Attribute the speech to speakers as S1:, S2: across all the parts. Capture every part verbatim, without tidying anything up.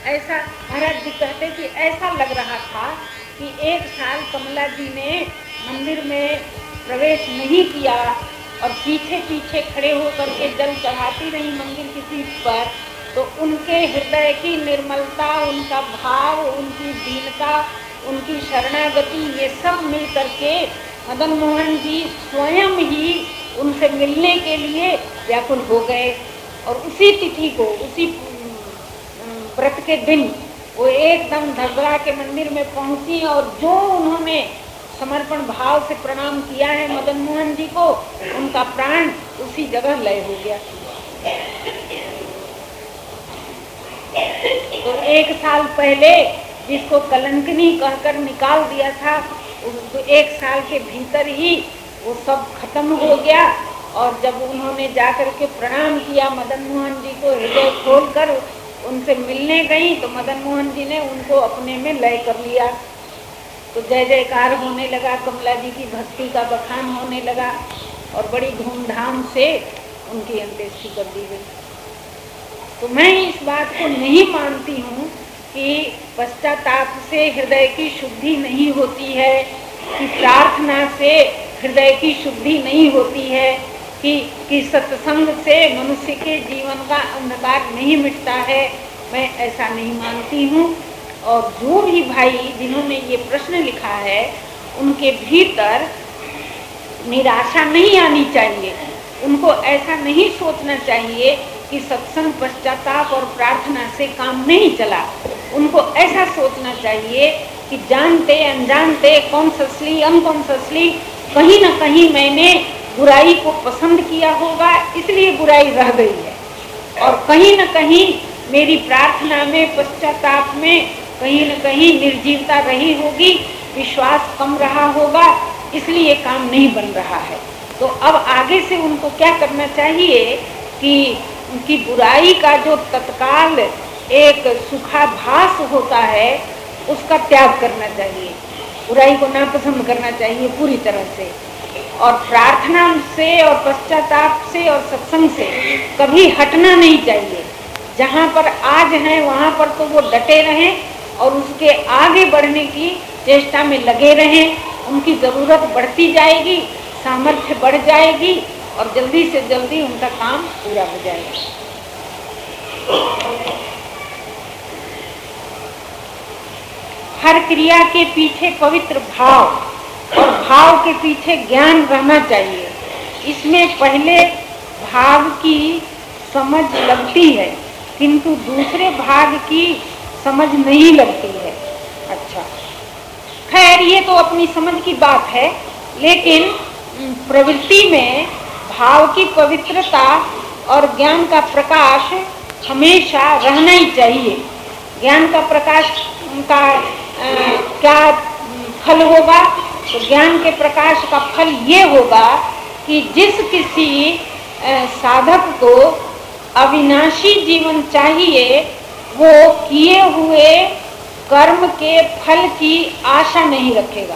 S1: ऐसा महाराज जी कहते कि ऐसा लग रहा था कि एक साल कमला जी ने मंदिर में प्रवेश नहीं किया और पीछे पीछे खड़े होकर के जल चढ़ाती रही मंदिर की सीट पर, तो उनके हृदय की निर्मलता, उनका भाव, उनकी दीनता, उनकी शरणागति, ये सब मिल करके मदन मोहन जी स्वयं ही उनसे मिलने के लिए व्याकुल हो गए। और उसी तिथि को, उसी व्रत के दिन वो एकदम धगड़ा के मंदिर में पहुंची और जो उन्होंने समर्पण भाव से प्रणाम किया है मदन मोहन जी को, उनका प्राण उसी जगह लय हो गया। तो एक साल पहले जिसको कलंकनी कहकर निकाल दिया था, उसको एक साल के भीतर ही वो सब खत्म हो गया। और जब उन्होंने जाकर के प्रणाम किया मदन मोहन जी को, हृदय खोलकर उनसे मिलने गई, तो मदन मोहन जी ने उनको अपने में लय कर लिया। तो जय जयकार होने लगा, कमला जी की भक्ति का बखान होने लगा और बड़ी धूमधाम से उनकी अंत्येष्टि कर दी गई। तो मैं इस बात को नहीं मानती हूँ कि पश्चाताप से हृदय की शुद्धि नहीं होती है, कि प्रार्थना से हृदय की शुद्धि नहीं होती है, कि कि सत्संग से मनुष्य के जीवन का अंधकार नहीं मिटता है। मैं ऐसा नहीं मानती हूँ। और जो भी भाई जिन्होंने ये प्रश्न लिखा है, उनके भीतर निराशा नहीं आनी चाहिए। उनको ऐसा नहीं सोचना चाहिए कि सत्संग, पश्चाताप और प्रार्थना से काम नहीं चला। उनको ऐसा सोचना चाहिए कि जानते अनजानते, कॉन्शियसली अनकॉन्शियसली, कहीं ना कहीं मैंने बुराई को पसंद किया होगा, इसलिए बुराई रह गई है। और कहीं न कहीं मेरी प्रार्थना में, पश्चाताप में कहीं न कहीं निर्जीवता रही होगी, विश्वास कम रहा होगा, इसलिए काम नहीं बन रहा है। तो अब आगे से उनको क्या करना चाहिए कि उनकी बुराई का जो तत्काल एक सुखाभास होता है, उसका त्याग करना चाहिए। बुराई को नापसंद करना चाहिए पूरी तरह से। और प्रार्थना से और पश्चाताप से और सत्संग से कभी हटना नहीं चाहिए। जहाँ पर आज हैं वहाँ पर तो वो डटे रहें और उसके आगे बढ़ने की चेष्टा में लगे रहें। उनकी ज़रूरत बढ़ती जाएगी, सामर्थ्य बढ़ जाएगी और जल्दी से जल्दी उनका काम पूरा हो जाएगा। हर क्रिया के पीछे पवित्र भाव और भाव के पीछे ज्ञान रहना चाहिए। इसमें पहले भाग की समझ लगती है, किंतु दूसरे भाग की समझ नहीं लगती है। अच्छा, खैर ये तो अपनी समझ की बात है, लेकिन प्रवृत्ति में भाव की पवित्रता और ज्ञान का प्रकाश हमेशा रहना ही चाहिए। ज्ञान का प्रकाश का आ, क्या फल होगा? तो ज्ञान के प्रकाश का फल ये होगा कि जिस किसी साधक को अविनाशी जीवन चाहिए, वो किए हुए कर्म के फल की आशा नहीं रखेगा।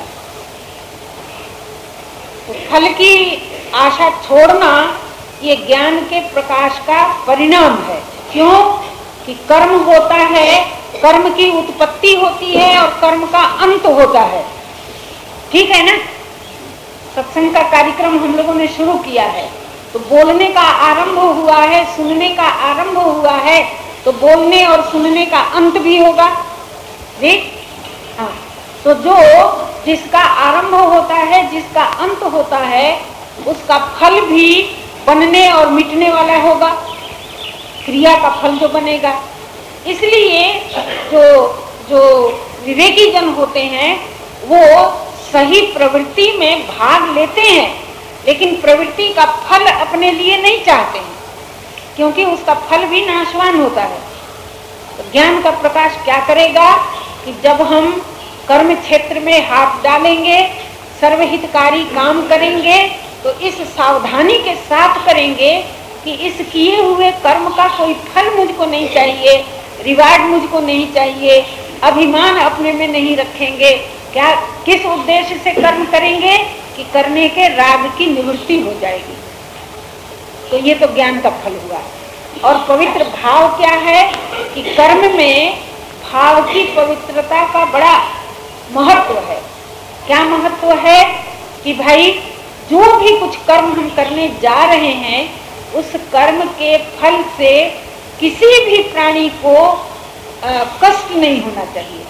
S1: तो फल की आशा छोड़ना ये ज्ञान के प्रकाश का परिणाम है। क्यों? कि कर्म होता है, कर्म की उत्पत्ति होती है और कर्म का अंत होता है। ठीक है ना? सत्संग का कार्यक्रम हम लोगों ने शुरू किया है, तो बोलने का आरंभ हुआ है, सुनने का आरंभ हुआ है, तो बोलने और सुनने का अंत भी होगा। ठीक? हाँ, तो जो जिसका आरंभ होता है, जिसका अंत होता है, उसका फल भी बनने और मिटने वाला होगा। क्रिया का फल जो बनेगा। इसलिए जो जो विवेकी जन होते हैं वो सही प्रवृत्ति में भाग लेते हैं, लेकिन प्रवृत्ति का फल अपने लिए नहीं चाहते हैं, क्योंकि उसका फल भी नाशवान होता है। तो ज्ञान का प्रकाश क्या करेगा कि जब हम कर्म क्षेत्र में हाथ डालेंगे, सर्वहितकारी काम करेंगे, तो इस सावधानी के साथ करेंगे कि इस किए हुए कर्म का कोई फल मुझको नहीं चाहिए, रिवार्ड मुझको नहीं चाहिए, अभिमान अपने में नहीं रखेंगे। क्या किस उद्देश्य से कर्म करेंगे कि करने के राग की निवृत्ति हो जाएगी। तो ये तो ज्ञान का फल हुआ। और पवित्र भाव क्या है कि कर्म में भाव की पवित्रता का बड़ा महत्व है। क्या महत्व है कि भाई जो भी कुछ कर्म हम करने जा रहे हैं उस कर्म के फल से किसी भी प्राणी को आ, कष्ट नहीं होना चाहिए,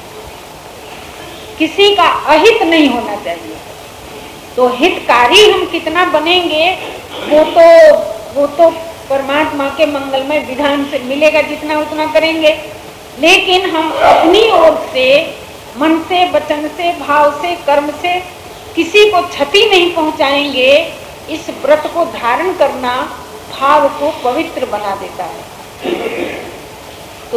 S1: किसी का अहित नहीं होना चाहिए। तो हितकारी हम कितना बनेंगे वो तो वो तो परमात्मा के मंगलमय विधान से मिलेगा, जितना उतना करेंगे। लेकिन हम अपनी ओर से मन से, वचन से, भाव से, कर्म से किसी को क्षति नहीं पहुंचाएंगे, इस व्रत को धारण करना भाव को पवित्र बना देता है। तो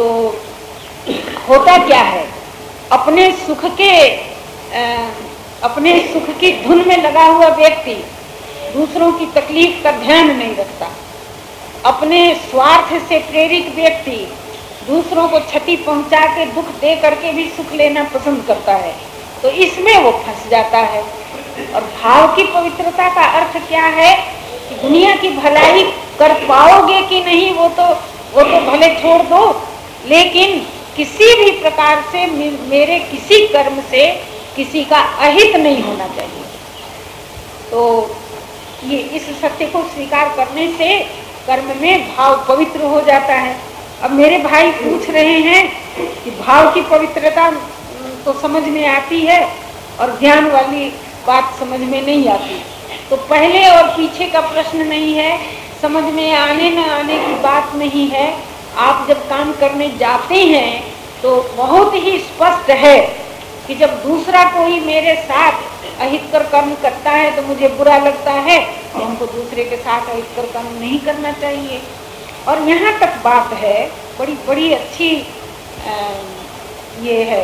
S1: होता क्या है, अपने सुख के आ, अपने सुख की धुन में लगा हुआ व्यक्ति दूसरों की तकलीफ का ध्यान नहीं रखता। अपने स्वार्थ से प्रेरित व्यक्ति दूसरों को क्षति पहुंचा के, दुख दे करके भी सुख लेना पसंद करता है, तो इसमें वो फंस जाता है। और भाव की पवित्रता का अर्थ क्या है कि दुनिया की भलाई कर पाओगे कि नहीं वो तो वो तो भले छोड़ दो, लेकिन किसी भी प्रकार से मेरे किसी कर्म से किसी का अहित नहीं होना चाहिए। तो ये इस सत्य को स्वीकार करने से कर्म में भाव पवित्र हो जाता है। अब मेरे भाई पूछ रहे हैं कि भाव की पवित्रता तो समझ में आती है और ज्ञान वाली बात समझ में नहीं आती। तो पहले और पीछे का प्रश्न नहीं है, समझ में आने न आने की बात नहीं है। आप जब काम करने जाते हैं तो बहुत ही स्पष्ट है कि जब दूसरा कोई मेरे साथ अहितकर कर्म करता है तो मुझे बुरा लगता है, तो हमको दूसरे के साथ अहितकर कर्म नहीं करना चाहिए। और यहाँ तक बात है, बड़ी बड़ी अच्छी आ, ये है,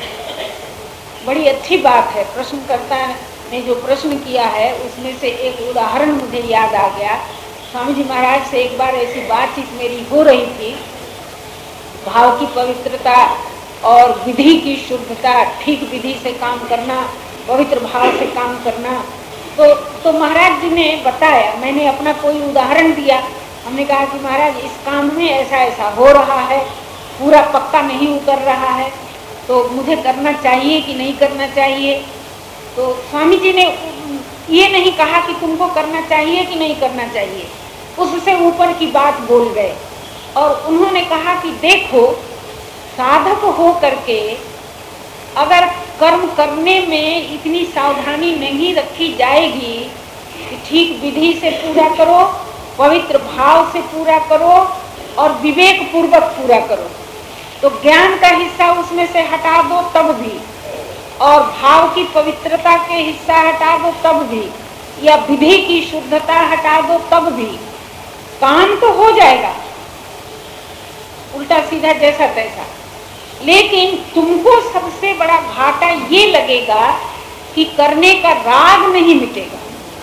S1: बड़ी अच्छी बात है। प्रश्नकर्ता ने जो प्रश्न किया है उसमें से एक उदाहरण मुझे याद आ गया। स्वामी जी महाराज से एक बार ऐसी बातचीत मेरी हो रही थी, भाव की पवित्रता और विधि की शुद्धता, ठीक विधि से काम करना, पवित्र भाव से काम करना। तो तो महाराज जी ने बताया, मैंने अपना कोई उदाहरण दिया। हमने कहा कि महाराज इस काम में ऐसा ऐसा हो रहा है, पूरा पक्का नहीं उतर रहा है, तो मुझे करना चाहिए कि नहीं करना चाहिए। तो स्वामी जी ने ये नहीं कहा कि तुमको करना चाहिए कि नहीं करना चाहिए, उससे ऊपर की बात बोल गए और उन्होंने कहा कि देखो, साधक हो करके अगर कर्म करने में इतनी सावधानी नहीं रखी जाएगी कि ठीक विधि से पूरा करो, पवित्र भाव से पूरा करो और विवेक पूर्वक पूरा करो, तो ज्ञान का हिस्सा उसमें से हटा दो तब भी, और भाव की पवित्रता के हिस्सा हटा दो तब भी, या विधि की शुद्धता हटा दो तब भी, काम तो हो जाएगा उल्टा सीधा जैसा तैसा। लेकिन तुमको सबसे बड़ा घाटा ये लगेगा कि करने का राग नहीं मिटेगा।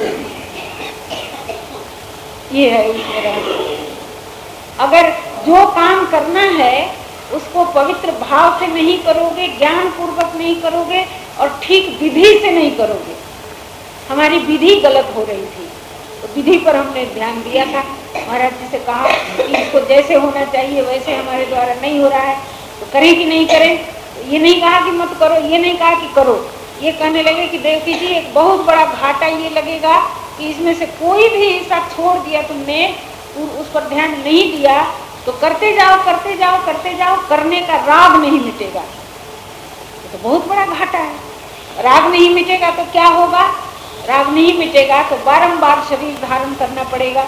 S1: ये है उसमें रहस्य। अगर जो काम करना है उसको पवित्र भाव से नहीं करोगे, ज्ञान पूर्वक नहीं करोगे और ठीक विधि से नहीं करोगे। हमारी विधि गलत हो रही थी, तो विधि पर हमने ध्यान दिया था। महाराज जी से कहा कि इसको जैसे होना चाहिए वैसे हमारे द्वारा नहीं हो रहा है, तो करें कि नहीं करें। तो ये नहीं कहा कि मत करो, ये नहीं कहा कि करो, ये कहने लगे कि देवकी जी एक बहुत बड़ा घाटा ये लगेगा कि इसमें से कोई भी हिस्सा छोड़ दिया तुमने, उस पर ध्यान नहीं दिया, तो करते जाओ करते जाओ करते जाओ, करने का राग नहीं मिटेगा। तो बहुत बड़ा घाटा है। राग नहीं मिटेगा तो क्या होगा? राग नहीं मिटेगा तो बारंबार शरीर धारण करना पड़ेगा।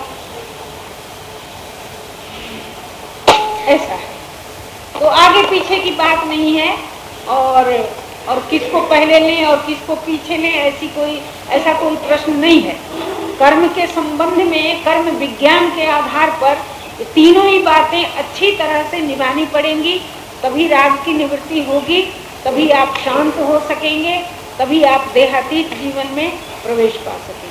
S1: ऐसा है। तो आगे पीछे की बात नहीं है, और और किसको पहले लें और किसको पीछे लें, ऐसी कोई ऐसा कोई प्रश्न नहीं है। कर्म के संबंध में, कर्म विज्ञान के आधार पर तीनों ही बातें अच्छी तरह से निभानी पड़ेंगी, तभी राग की निवृत्ति होगी, तभी आप शांत हो सकेंगे, तभी आप देहातीत जीवन में प्रवेश पा सकेंगे।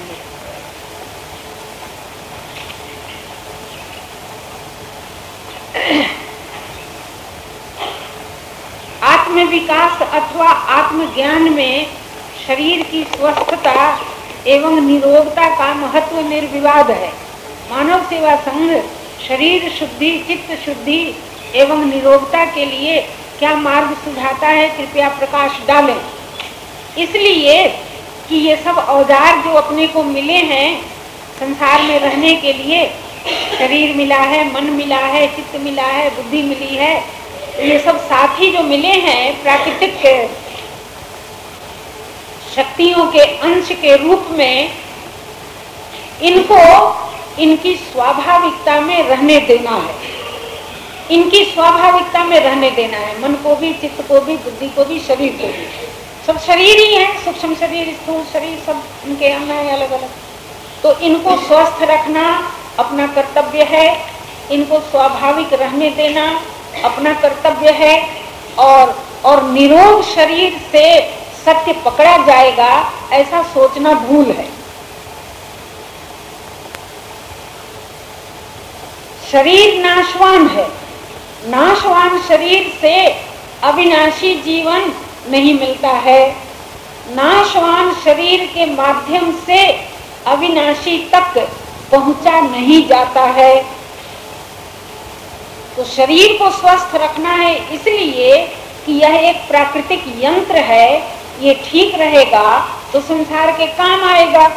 S1: आत्म विकास अथवा आत्मज्ञान में शरीर की स्वस्थता एवं निरोगता का महत्व निर्विवाद है। मानव सेवा संघ शरीर शुद्धि, चित्त शुद्धि एवं निरोगता के लिए क्या मार्ग सुझाता है, कृपया प्रकाश डालें। इसलिए कि ये सब औजार जो अपने को मिले हैं संसार में रहने के लिए, शरीर मिला है, मन मिला है, चित्त मिला है, बुद्धि मिली है, ये सब साथी जो मिले हैं प्राकृतिक शक्तियों के अंश के रूप में, इनको इनकी स्वाभाविकता में रहने देना है। इनकी स्वाभाविकता में रहने देना है, मन को भी, चित्त को भी, बुद्धि को भी, शरीर को भी। सब शरीर ही है, सूक्ष्म शरीर, स्थूल शरीर, सब इनके अंग हैं अलग अलग। तो इनको स्वस्थ रखना अपना कर्तव्य है, इनको स्वाभाविक रहने देना अपना कर्तव्य है। और और निरोग शरीर से सत्य पकड़ा जाएगा ऐसा सोचना भूल है। शरीर नाशवान है, नाशवान शरीर से अविनाशी जीवन नहीं मिलता है। नाशवान शरीर के माध्यम से अविनाशी तक पहुंचा नहीं जाता है। तो शरीर को स्वस्थ रखना है इसलिए कि यह एक प्राकृतिक यंत्र है, ये ठीक रहेगा तो संसार के काम आएगा।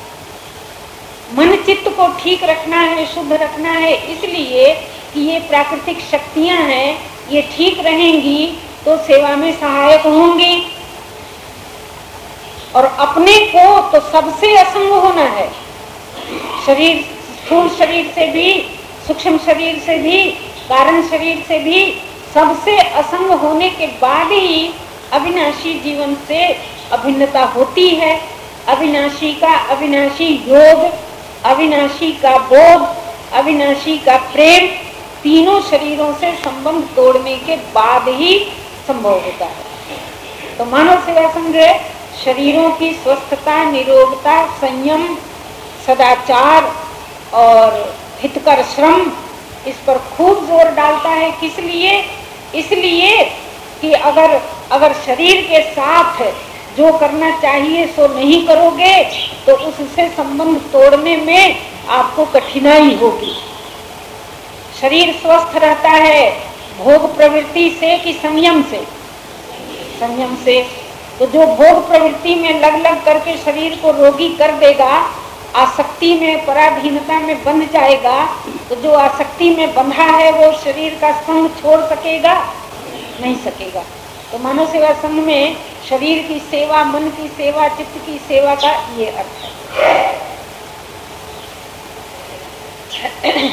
S1: मन चित्त को ठीक रखना है, शुद्ध रखना है इसलिए कि ये प्राकृतिक शक्तियां हैं, ये ठीक रहेंगी तो सेवा में सहायक होंगी। और अपने को तो सबसे असंग होना है, शरीर, स्थूल शरीर से भी, सूक्ष्म शरीर से भी, कारण शरीर से भी, सबसे असंग होने के बाद ही अविनाशी जीवन से अभिन्नता होती है। अविनाशी का अविनाशी योग, अविनाशी का बोध, अविनाशी का प्रेम, तीनों शरीरों से संबंध तोड़ने के बाद ही संभव होता है। तो मानव सेवा संघ शरीरों की स्वस्थता, निरोगता, संयम, सदाचार और हितकर श्रम, इस पर खूब जोर डालता है। किस लिए? इसलिए कि अगर अगर शरीर के साथ जो करना चाहिए सो नहीं करोगे तो उससे संबंध तोड़ने में आपको कठिनाई होगी। शरीर स्वस्थ रहता है भोग प्रवृत्ति से कि संयम से? संयम से। तो जो भोग प्रवृत्ति में लग लग करके शरीर को रोगी कर देगा, आसक्ति में, पराधीनता में बंध जाएगा, तो जो आसक्ति में बंधा है वो शरीर का संग छोड़ सकेगा? नहीं सकेगा। तो मानव सेवा संघ में शरीर की सेवा, मन की सेवा, चित्त की सेवा का ये अर्थ है।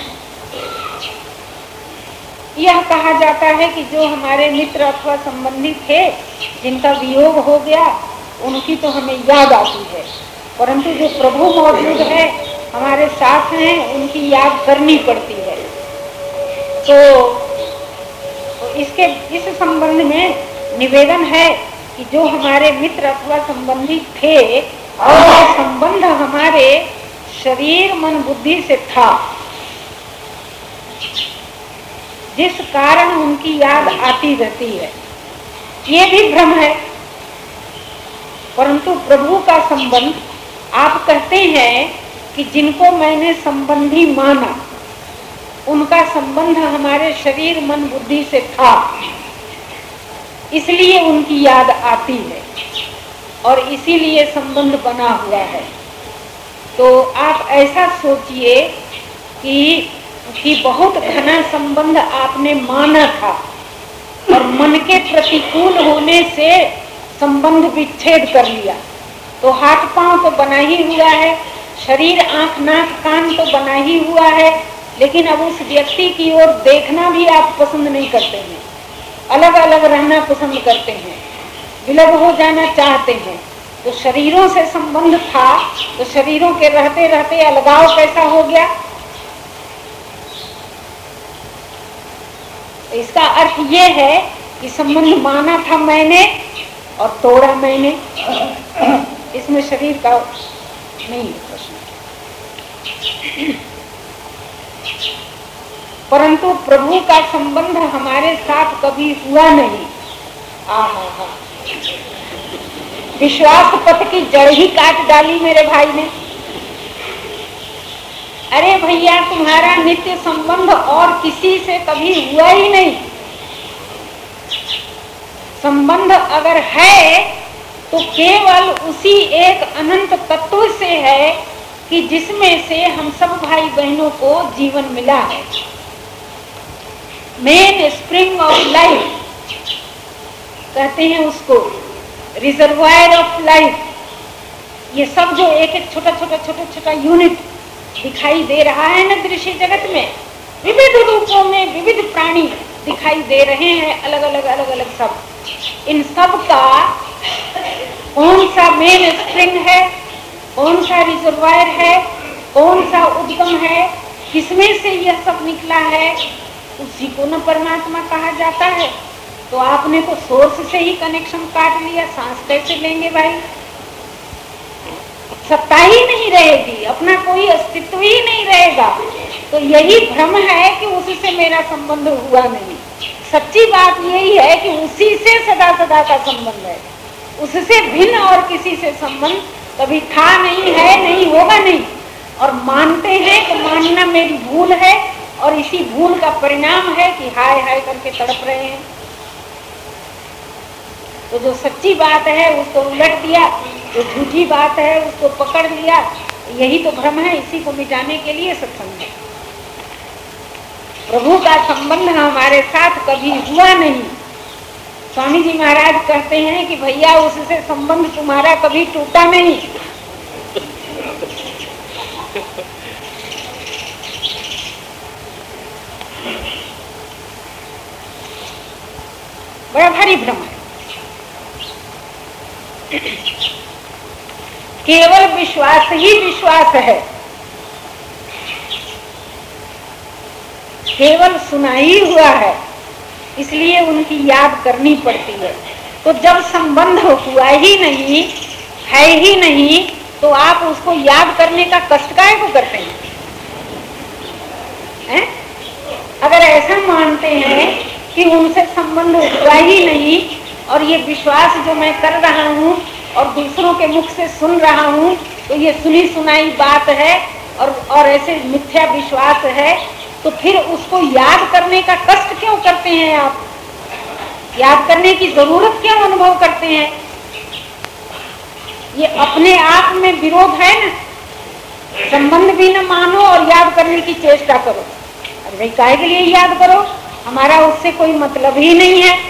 S1: यह कहा जाता है कि जो हमारे मित्र अथवा संबंधी थे जिनका वियोग हो गया उनकी तो हमें याद आती है, परंतु जो प्रभु मौजूद है हमारे साथ हैं उनकी याद करनी पड़ती है। तो इसके इस संबंध में निवेदन है कि जो हमारे मित्र अथवा संबंधी थे और संबंध हमारे शरीर, मन, बुद्धि से था, जिस कारण उनकी याद आती रहती है, ये भी भ्रम है। परंतु प्रभु का संबंध, आप कहते हैं कि जिनको मैंने संबंधी माना उनका संबंध हमारे शरीर, मन, बुद्धि से था, इसलिए उनकी याद आती है और इसीलिए संबंध बना हुआ है। तो आप ऐसा सोचिए कि, कि बहुत घना संबंध आपने माना था और मन के प्रतिकूल होने से संबंध विच्छेद कर लिया, तो हाथ पांव तो बना ही हुआ है, शरीर, आंख, नाक, कान तो बना ही हुआ है, लेकिन अब उस व्यक्ति की ओर देखना भी आप पसंद नहीं करते हैं, अलग अलग रहना पसंद करते हैं, विलग हो जाना चाहते हैं। तो शरीरों से संबंध था तो शरीरों के रहते रहते अलगाव कैसा हो गया? इसका अर्थ ये है कि संबंध माना था मैंने और तोड़ा मैंने। इसमें शरीर का नहीं है प्रश्न, परंतु प्रभु का संबंध हमारे साथ कभी हुआ नहीं। आहा, विश्वास पथ की जड़ ही काट डाली मेरे भाई ने। अरे भैया, तुम्हारा नित्य संबंध और किसी से कभी हुआ ही नहीं। संबंध अगर है तो केवल उसी एक अनंत तत्व से है कि जिसमें से हम सब भाई बहनों को जीवन मिला है। मेन स्प्रिंग ऑफ लाइफ कहते हैं उसको, रिजर्वायर ऑफ लाइफ। ये सब जो एक एक छोटा छोटा छोटा छोटा यूनिट दिखाई दे रहा है ना दृश्य जगत में, विविध रूपों में विविध प्राणी दिखाई दे रहे हैं, अलग अलग अलग अलग सब। इन सब का कौन सा मेन स्प्रिंग है, कौन सा रिजर्वायर है, कौन सा उद्गम है, किसमें से यह सब निकला है, उसी को न परमात्मा कहा जाता है। तो आपने तो सोर्स से ही कनेक्शन काट लिया, सांस कैसे लेंगे भाई? सत्ता ही नहीं रहेगी, अपना कोई अस्तित्व ही नहीं रहेगा। तो यही भ्रम है कि उससे मेरा संबंध हुआ नहीं। सच्ची बात यही है कि उसी से सदा सदा का संबंध है, उससे भिन्न और किसी से संबंध कभी था नहीं, है नहीं, होगा नहीं। और मानते हैं तो मानना मेरी भूल है, और इसी भूल का परिणाम है कि हाय हाय करके तड़प रहे हैं। तो जो सच्ची बात है उसको उलट दिया, जो झूठी बात है उसको पकड़ लिया। यही तो भ्रम है, इसी को मिटाने के लिए सत्संग है। प्रभु का संबंध हमारे साथ कभी हुआ नहीं। स्वामी जी महाराज कहते हैं कि भैया उससे संबंध तुम्हारा कभी टूटा नहीं। बड़ा भारी भ्रम है। केवल विश्वास ही विश्वास है, केवल सुना ही हुआ है, इसलिए उनकी याद करनी पड़ती है। तो जब संबंध हुआ ही नहीं, है ही नहीं, तो आप उसको याद करने का कष्ट काहे को करते हैं? हैं? अगर ऐसा मानते हैं कि उनसे संबंध हुआ ही नहीं, और ये विश्वास जो मैं कर रहा हूँ और दूसरों के मुख से सुन रहा हूँ, तो ये सुनी सुनाई बात है और और ऐसे मिथ्या विश्वास है, तो फिर उसको याद करने का कष्ट क्यों करते हैं आप? याद करने की जरूरत क्यों अनुभव करते हैं? ये अपने आप में विरोध है ना। संबंध भी न मानो और याद करने की चेष्टा करो। अरे भाई काहे के लिए याद करो? हमारा उससे कोई मतलब ही नहीं है।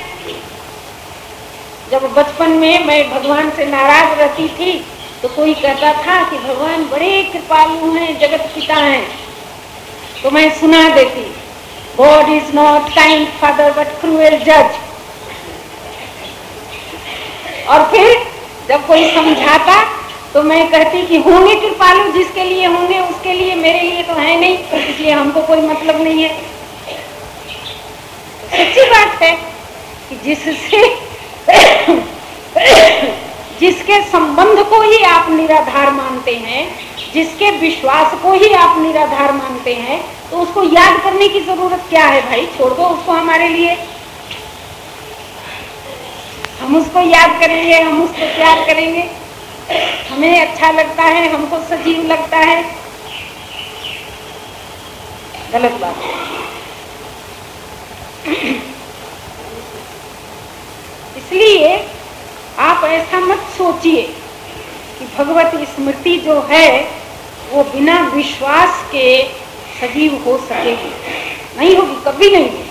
S1: जब बचपन में मैं भगवान से नाराज रहती थी तो कोई कहता था कि भगवान बड़े कृपालु हैं, जगत पिता हैं, तो मैं सुना देती, God is not kind father but cruel जज। और फिर जब कोई समझाता तो मैं कहती कि होंगे कृपालु, जिसके लिए होंगे उसके लिए, मेरे लिए तो है नहीं, इसलिए हमको कोई मतलब नहीं है। सच्ची बात है कि जिससे जिसके संबंध को ही आप निराधार मानते हैं, जिसके विश्वास को ही आप निराधार मानते हैं, तो उसको याद करने की जरूरत क्या है भाई? छोड़ दो उसको हमारे लिए। हम उसको याद करेंगे, हम उसको प्यार करेंगे, हमें अच्छा लगता है, हमको सजीव लगता है। गलत बात है। इसलिए आप ऐसा मत सोचिए कि भगवत स्मृति जो है वो बिना विश्वास के सजीव हो सकेगी। नहीं होगी, कभी नहीं होगी।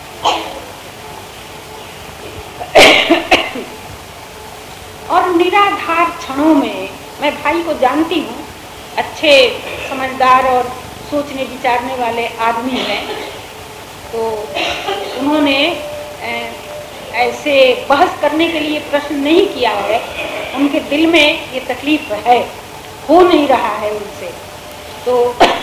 S1: और निराधार क्षणों में मैं भाई को जानती हूँ, अच्छे समझदार और सोचने विचारने वाले आदमी हैं, तो उन्होंने ऐसे बहस करने के लिए प्रश्न नहीं किया है। उनके दिल में ये तकलीफ है, हो नहीं रहा है उनसे। तो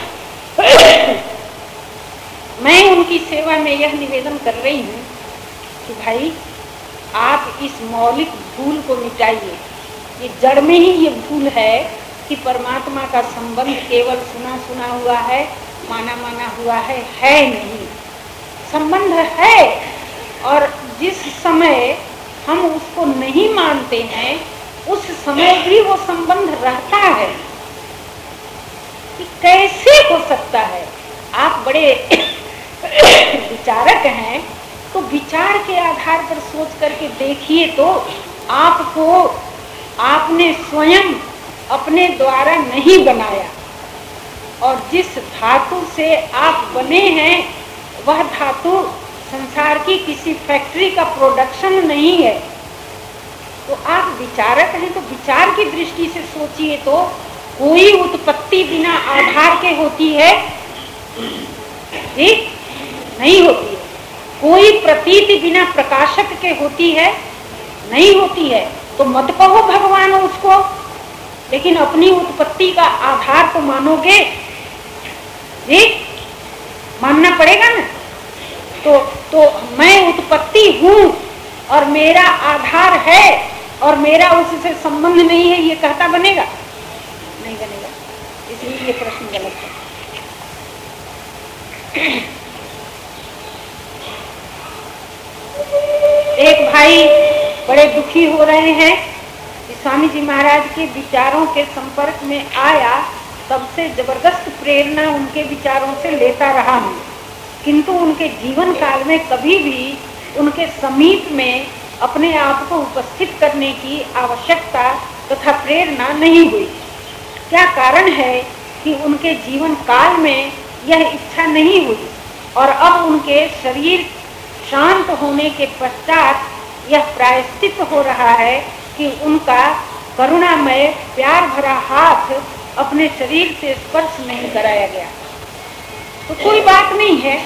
S1: मैं उनकी सेवा में यह निवेदन कर रही हूँ कि भाई आप इस मौलिक भूल को मिटाइए। ये जड़ में ही ये भूल है कि परमात्मा का संबंध केवल सुना सुना हुआ है, माना माना हुआ है, है नहीं। संबंध है, और जिस समय हम उसको नहीं मानते हैं उस समय भी वो संबंध रहता है। कि कैसे हो सकता है? आप बड़े विचारक हैं, तो विचार के आधार पर सोच करके देखिए तो आपको आपने स्वयं अपने द्वारा नहीं बनाया, और जिस धातु से आप बने हैं वह धातु संसार की किसी फैक्ट्री का प्रोडक्शन नहीं है। तो आप विचारक हैं तो विचार की दृष्टि से सोचिए तो कोई उत्पत्ति बिना आधार के होती है? ठीक नहीं होती है। कोई प्रतीति बिना प्रकाशक के होती है? नहीं होती है। तो मत कहो भगवान उसको, लेकिन अपनी उत्पत्ति का आधार तो मानोगे, ठीक मानना पड़ेगा ना। तो तो मैं उत्पत्ति हूँ और मेरा आधार है और मेरा उससे संबंध नहीं है, ये कहता बनेगा? नहीं बनेगा। इसलिए ये प्रश्न गलत है। एक भाई बड़े दुखी हो रहे हैं कि स्वामी जी महाराज के विचारों के संपर्क में आया, तब से जबरदस्त प्रेरणा उनके विचारों से लेता रहा हूँ, किंतु उनके जीवन काल में कभी भी उनके समीप में अपने आप को उपस्थित करने की आवश्यकता तथा प्रेरणा नहीं हुई। क्या कारण है कि उनके जीवन काल में यह इच्छा नहीं हुई और अब उनके शरीर शांत होने के पश्चात यह प्रायश्चित हो रहा है कि उनका करुणामय प्यार भरा हाथ अपने शरीर से स्पर्श नहीं कराया गया? तो कोई बात नहीं है,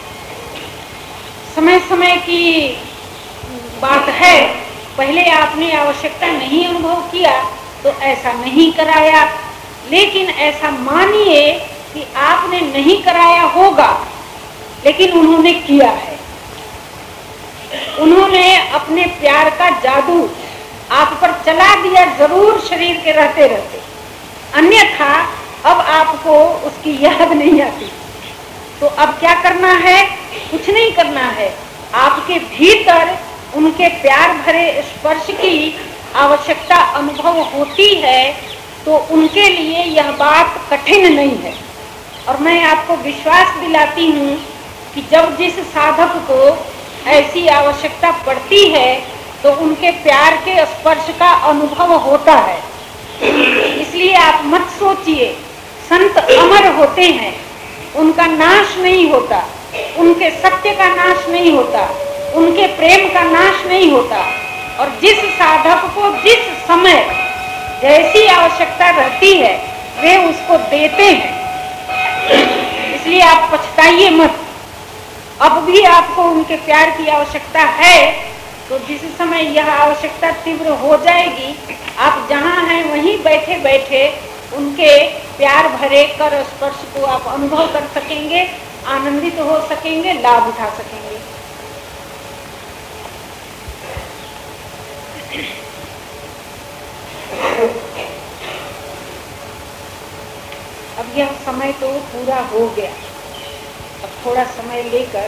S1: समय समय की बात है। पहले आपने आवश्यकता नहीं अनुभव किया तो ऐसा नहीं कराया, लेकिन ऐसा मानिए कि आपने नहीं कराया होगा लेकिन उन्होंने किया है। उन्होंने अपने प्यार का जादू आप पर चला दिया जरूर शरीर के रहते रहते, अन्यथा अब आपको उसकी याद नहीं आती। तो अब क्या करना है? कुछ नहीं करना है। आपके भीतर उनके प्यार भरे स्पर्श की आवश्यकता अनुभव होती है तो उनके लिए यह बात कठिन नहीं है। और मैं आपको विश्वास दिलाती हूँ कि जब जिस साधक को ऐसी आवश्यकता पड़ती है तो उनके प्यार के स्पर्श का अनुभव होता है। इसलिए आप मत सोचिए, संत अमर होते हैं, उनका नाश नहीं होता, उनके सत्य का नाश नहीं होता, उनके प्रेम का नाश नहीं होता। और जिस साधक को जिस समय जैसी आवश्यकता रहती है वे उसको देते हैं। इसलिए आप पछताइए मत। अब भी आपको उनके प्यार की आवश्यकता है तो जिस समय यह आवश्यकता तीव्र हो जाएगी, आप जहाँ हैं वहीं बैठे बैठे उनके प्यार भरे कर स्पर्श को आप अनुभव कर सकेंगे, आनंदित हो सकेंगे, लाभ उठा सकेंगे। अब यह समय तो पूरा हो गया, अब थोड़ा समय लेकर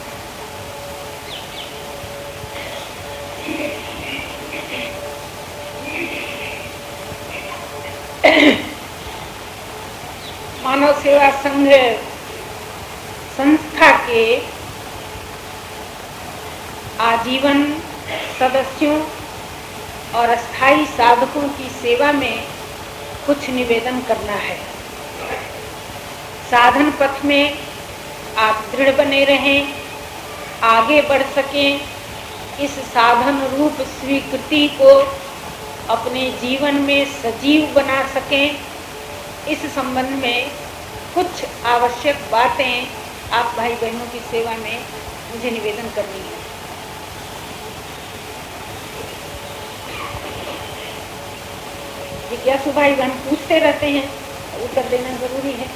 S1: मानव सेवा संघ संस्था के आजीवन सदस्यों और अस्थायी साधकों की सेवा में कुछ निवेदन करना है। साधन पथ में आप दृढ़ बने रहें, आगे बढ़ सकें, इस साधन रूप स्वीकृति को अपने जीवन में सजीव बना सकें, इस संबंध में कुछ आवश्यक बातें आप भाई बहनों की सेवा में मुझे निवेदन करनी है। जिज्ञासु भाई बहन पूछते रहते हैं, उत्तर देना जरूरी है।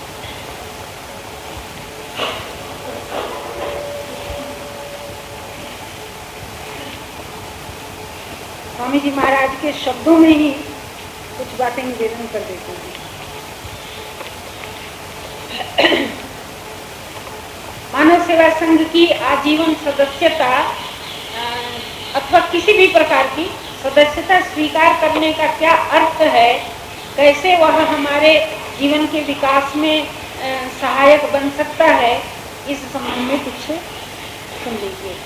S1: स्वामी जी महाराज के शब्दों में ही कुछ बातें निवेदन कर देते हैं। मानव सेवा संघ की आजीवन सदस्यता अथवा किसी भी प्रकार की सदस्यता स्वीकार करने का क्या अर्थ है, कैसे वह हमारे जीवन के विकास में सहायक बन सकता है, इस संबंध में कुछ सुन लीजिए।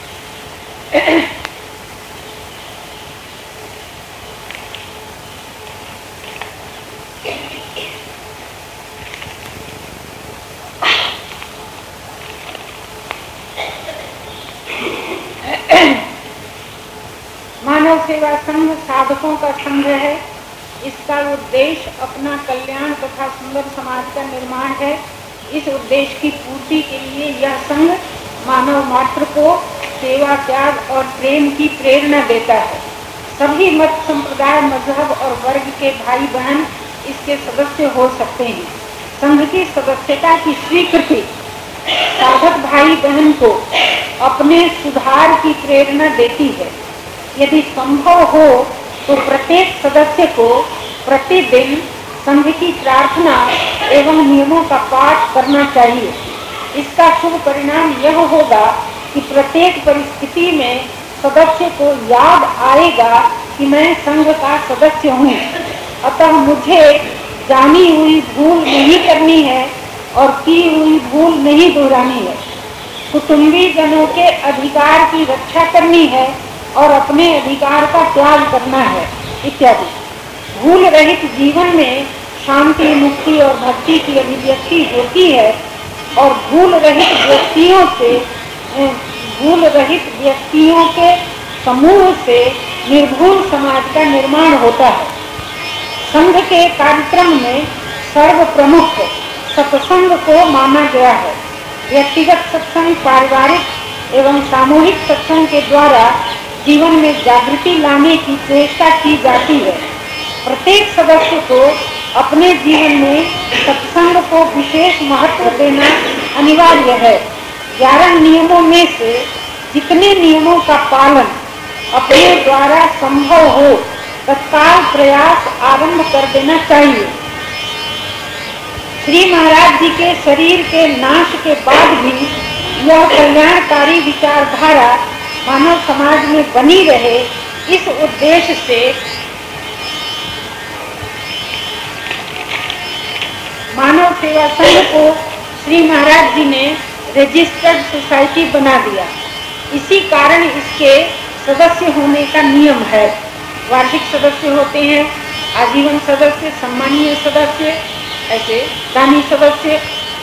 S1: मानव सेवा संघ साधकों का संघ है। इसका उद्देश्य अपना कल्याण तथा सुंदर समाज का निर्माण है। इस उद्देश्य की पूर्ति के लिए यह संघ मानव मात्र को सेवा, त्याग और प्रेम की प्रेरणा देता है। सभी मत, संप्रदाय, मजहब और वर्ग के भाई बहन इसके सदस्य हो सकते हैं। संघ की सदस्यता की स्वीकृति साधक भाई बहन को अपने सुधार की प्रेरणा देती है। यदि संभव हो तो प्रत्येक सदस्य को प्रतिदिन संघ की प्रार्थना एवं नियमों का पाठ करना चाहिए। इसका शुभ परिणाम यह होगा कि प्रत्येक परिस्थिति में सदस्य को याद आएगा कि मैं संघ का सदस्य हूँ, अतः मुझे जानी हुई भूल नहीं करनी है और की हुई भूल नहीं दोहरानी है। कुटुंबी जनों के अधिकार की रक्षा करनी है और अपने अधिकार का त्याग करना है इत्यादि। भूल रहित जीवन में शांति, मुक्ति और भक्ति की अभिव्यक्ति होती है और भूल रहित व्यक्तियों से भूल रहित व्यक्तियों के समूह से निर्भूल समाज का निर्माण होता है। संघ के कार्यक्रम में सर्व प्रमुख सत्संग को माना गया है। व्यक्तिगत सत्संग, पारिवारिक एवं सामूहिक सत्संग के द्वारा जीवन में जागृति लाने की चेष्टा की जाती है। प्रत्येक सदस्य को अपने जीवन में सत्संग को विशेष महत्व देना अनिवार्य है। ग्यारह नियमों में से जितने नियमों का पालन अपने द्वारा संभव हो तत्काल प्रयास आरंभ कर देना चाहिए। श्री महाराज जी के शरीर के नाश के बाद भी यह कल्याणकारी विचारधारा मानव समाज में बनी रहे, इस उद्देश्य से मानव सेवा संघ को श्री महाराज जी ने रजिस्टर्ड सोसाइटी बना दिया। इसी कारण इसके सदस्य होने का नियम है। वार्षिक सदस्य होते हैं, आजीवन सदस्य, सम्मानीय सदस्य, ऐसे दानी सदस्य।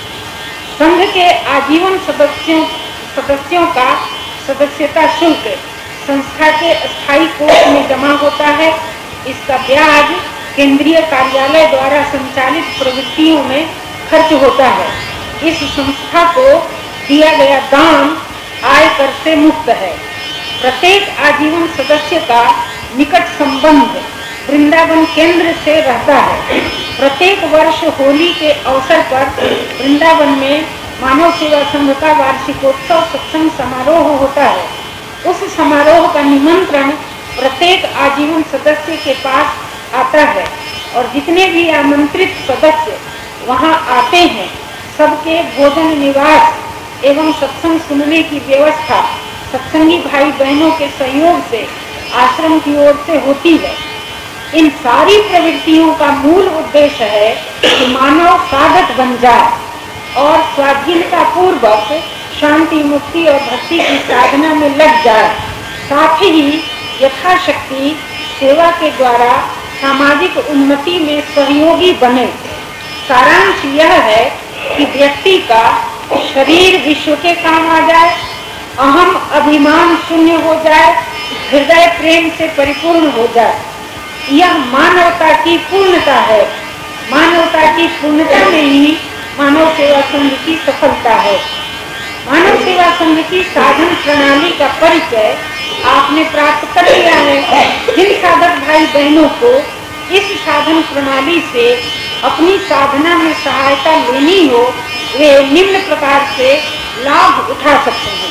S1: संघ के आजीवन सदस्यों सदस्यों का सदस्यता शुल्क संस्था के स्थायी कोष में जमा होता है। इसका ब्याज केंद्रीय कार्यालय द्वारा संचालित प्रवृत्तियों में खर्च होता है। इस संस्था को दिया गया दान आय कर से मुक्त है। प्रत्येक आजीवन सदस्य का निकट संबंध वृंदावन केंद्र से रहता है। प्रत्येक वर्ष होली के अवसर पर वृंदावन में मानव सेवा संघ का वार्षिकोत्सव सत्संग समारोह होता है। उस समारोह का निमंत्रण प्रत्येक आजीवन सदस्य के पास आता है और जितने भी आमंत्रित सदस्य वहां आते हैं, सबके भोजन, निवास एवं सत्संग सुनने की व्यवस्था सत्संगी भाई बहनों के सहयोग से आश्रम की ओर से होती है। इन सारी प्रवृत्तियों का मूल उद्देश्य है कि मानव साधक बन जाए और स्वाधीनता पूर्वक शांति, मुक्ति और भक्ति की साधना में लग जाए। साथ ही यथाशक्ति सेवा के द्वारा सामाजिक उन्नति में सहयोगी बने। सारांश यह है कि व्यक्ति का शरीर विश्व के काम आ जाए, अहम अभिमान शून्य हो जाए, हृदय प्रेम से परिपूर्ण हो जाए। यह मानवता की पूर्णता है। मानवता की पूर्णता में ही मानव सेवा संघ की सफलता है। मानव सेवा संघ की साधन प्रणाली का परिचय आपने प्राप्त कर लिया है। जिन साधक भाई बहनों को इस साधन प्रणाली से अपनी साधना में सहायता लेनी हो, वे निम्न प्रकार से लाभ उठा सकते हैं।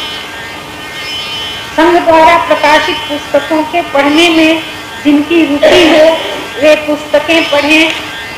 S1: संघ द्वारा प्रकाशित पुस्तकों के पढ़ने में जिनकी रुचि हो, वे पुस्तकें पढ़ें।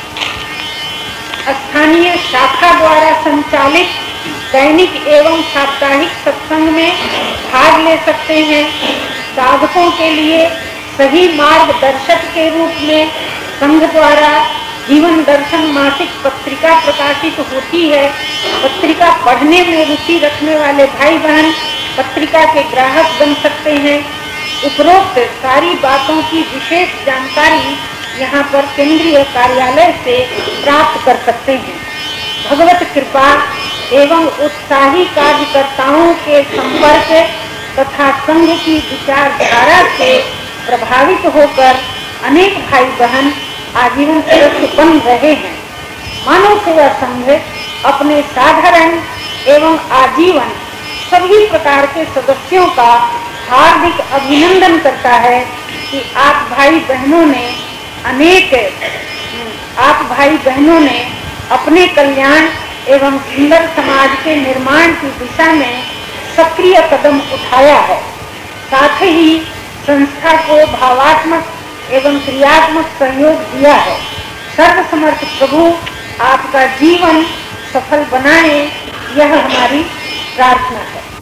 S1: स्थानीय शाखा द्वारा संचालित दैनिक एवं साप्ताहिक सत्संग में भाग ले सकते हैं। साधकों के लिए सही मार्गदर्शक के रूप में संघ द्वारा जीवन दर्शन मासिक पत्रिका प्रकाशित होती है। पत्रिका पढ़ने में रुचि रखने वाले भाई बहन पत्रिका के ग्राहक बन सकते हैं। उपरोक्त सारी बातों की विशेष जानकारी यहाँ पर केंद्रीय कार्यालय से प्राप्त कर सकते हैं। भगवत कृपा एवं उत्साही कार्यकर्ताओं के संपर्क तथा संघ की विचारधारा से प्रभावित होकर अनेक भाई बहन आजीवन सदस्य बन रहे हैं। मानव सेवा संघ अपने साधारण एवं आजीवन सभी प्रकार के सदस्यों का हार्दिक अभिनंदन करता है कि आप भाई बहनों ने अनेक आप भाई बहनों ने अपने कल्याण एवं सुंदर समाज के निर्माण की दिशा में सक्रिय कदम उठाया है। साथ ही संस्था को भावात्मक एवं क्रियात्मक सहयोग दिया है। सर्वसमर्थ प्रभु आपका जीवन सफल बनाए, यह हमारी प्रार्थना है।